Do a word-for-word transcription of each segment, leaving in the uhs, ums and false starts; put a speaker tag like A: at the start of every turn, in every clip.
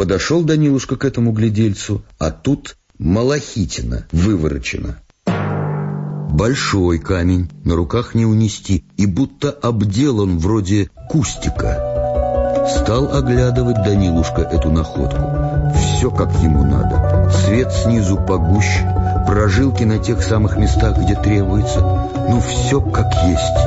A: Подошел Данилушка к этому глядельцу, а тут малахитина выворочена. Большой камень, на руках не унести, и будто обделан вроде кустика. Стал оглядывать Данилушка эту находку. Все как ему надо. Свет снизу погуще, прожилки на тех самых местах, где требуется. Ну, все как есть.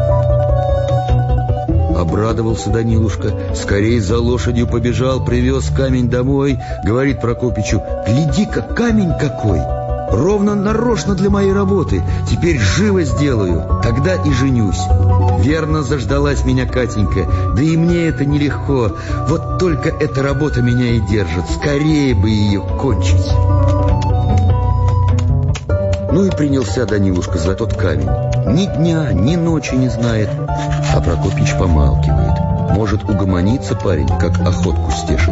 A: Обрадовался Данилушка, скорей за лошадью побежал, привез камень домой. Говорит Прокопичу: «Гляди-ка, камень какой! Ровно нарочно для моей работы. Теперь живо сделаю, тогда и женюсь». Верно заждалась меня Катенька, да и мне это нелегко. Вот только эта работа меня и держит, скорее бы ее кончить. Ну и принялся Данилушка за тот камень. Ни дня, ни ночи не знает. А Прокопич помалкивает. Может, угомонится парень, как охотку стешит.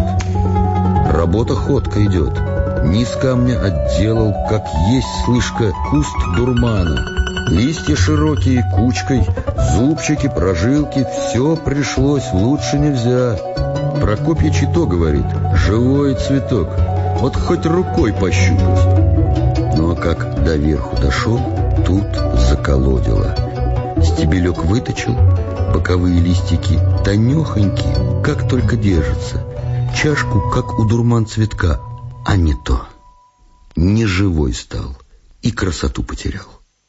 A: Работа ходка идет. Низ камня отделал, как есть, слышка, куст дурмана. Листья широкие, кучкой, зубчики, прожилки. Все пришлось, лучше нельзя. Прокопич и то говорит: живой цветок, вот хоть рукой пощупать. Ну а как до верху дошел, тут заколодило. Стебелек выточил, боковые листики тонехонькие, как только держатся. Чашку, как у дурман цветка, а не то. Неживой стал и красоту потерял.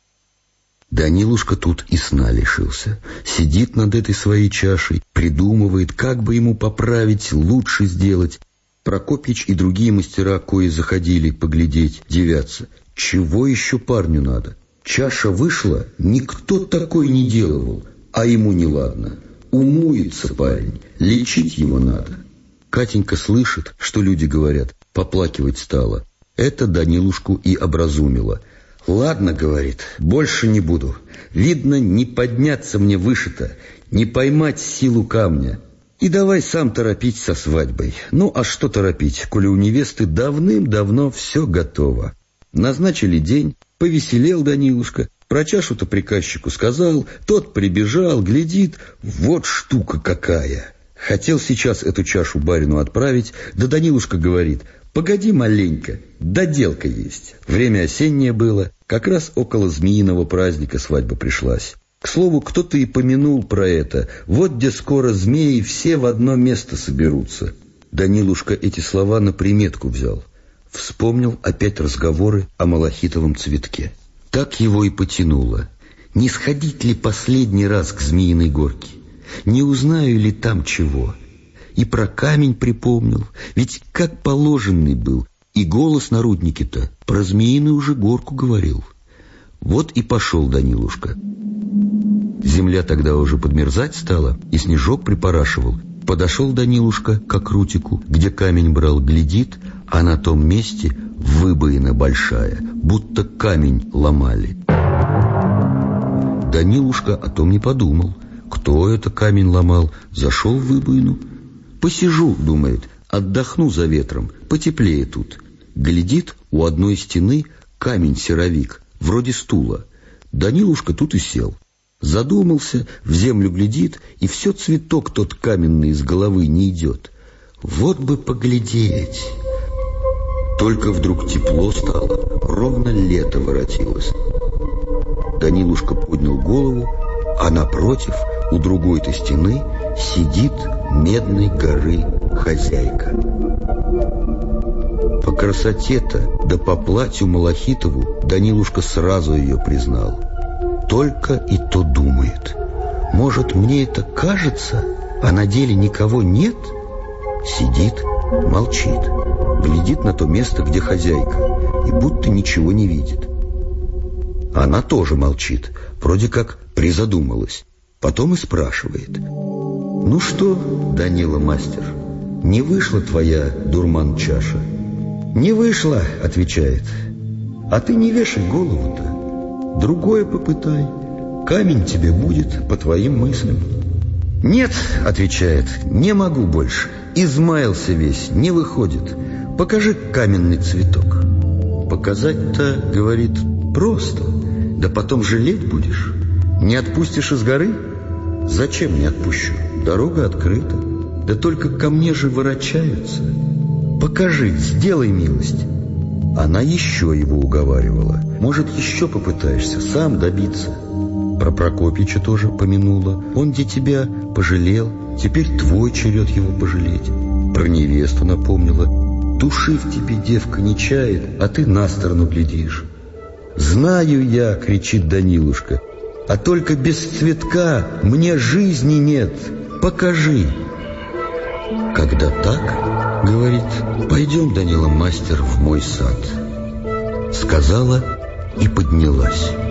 A: Данилушка тут и сна лишился. Сидит над этой своей чашей, придумывает, как бы ему поправить, лучше сделать. Прокопич и другие мастера, кои заходили поглядеть, дивятся. Чего еще парню надо? Чаша вышла, никто такой не делывал, а ему неладно. Умуется парень, лечить его надо. Катенька слышит, что люди говорят, поплакивать стала. Это Данилушку и образумило. «Ладно, — говорит, — больше не буду. Видно, не подняться мне выше-то, не поймать силу камня. И давай сам торопить со свадьбой. Ну, а что торопить, коли у невесты давным-давно все готово». Назначили день, повеселел Данилушка, про чашу-то приказчику сказал, тот прибежал, глядит, вот штука какая. Хотел сейчас эту чашу барину отправить, да Данилушка говорит: «Погоди маленько, доделка есть». Время осеннее было, как раз около змеиного праздника свадьба пришлась. К слову, кто-то и помянул про это, вот где скоро змеи все в одно место соберутся. Данилушка эти слова на приметку взял. Вспомнил опять разговоры о малахитовом цветке. Так его и потянуло. Не сходить ли последний раз к Змеиной горке? Не узнаю ли там чего? И про камень припомнил, ведь как положенный был, и голос на руднике-то про Змеиную уже горку говорил. Вот и пошел Данилушка. Земля тогда уже подмерзать стала, и снежок припорашивал. Подошел Данилушка к окрутику, где камень брал, глядит, а на том месте выбоина большая, будто камень ломали. Данилушка о том не подумал. Кто это камень ломал? Зашел в выбоину. Посижу, думает, отдохну за ветром, потеплее тут. Глядит, у одной стены камень-серовик, вроде стула. Данилушка тут и сел. Задумался, в землю глядит, и все цветок тот каменный из головы не идет. Вот бы поглядеть. Только вдруг тепло стало, ровно лето воротилось. Данилушка поднял голову, а напротив, у другой-то стены, сидит Медной горы хозяйка. По красоте-то, да по платью малахитову Данилушка сразу ее признал. Только и то думает: может, мне это кажется, а на деле никого нет? Сидит, молчит, глядит на то место, где хозяйка, и будто ничего не видит. Она тоже молчит, вроде как призадумалась. Потом и спрашивает: «Ну что, Данила мастер, не вышла твоя дурман-чаша?» «Не вышла, — отвечает. — А ты не вешай голову-то. Другое попытай. Камень тебе будет по твоим мыслям». «Нет, — отвечает, — не могу больше. Измаялся весь, не выходит. Покажи каменный цветок». «Показать-то, — говорит, — просто. Да потом жалеть будешь. Не отпустишь из горы?» «Зачем не отпущу? Дорога открыта. Да только ко мне же ворочаются. покажи, сделай милость. Она еще его уговаривала. Может, еще попытаешься сам добиться. Про Прокопича тоже помянула. Он где тебя пожалел, теперь твой черед его пожалеть. Про невесту напомнила. Души в тебе девка не чает, а ты на сторону глядишь. «Знаю я», — кричит Данилушка, — «а только без цветка мне жизни нет. Покажи». Когда так, говорит, пойдем, Данила, мастер, в мой сад. Сказала и поднялась.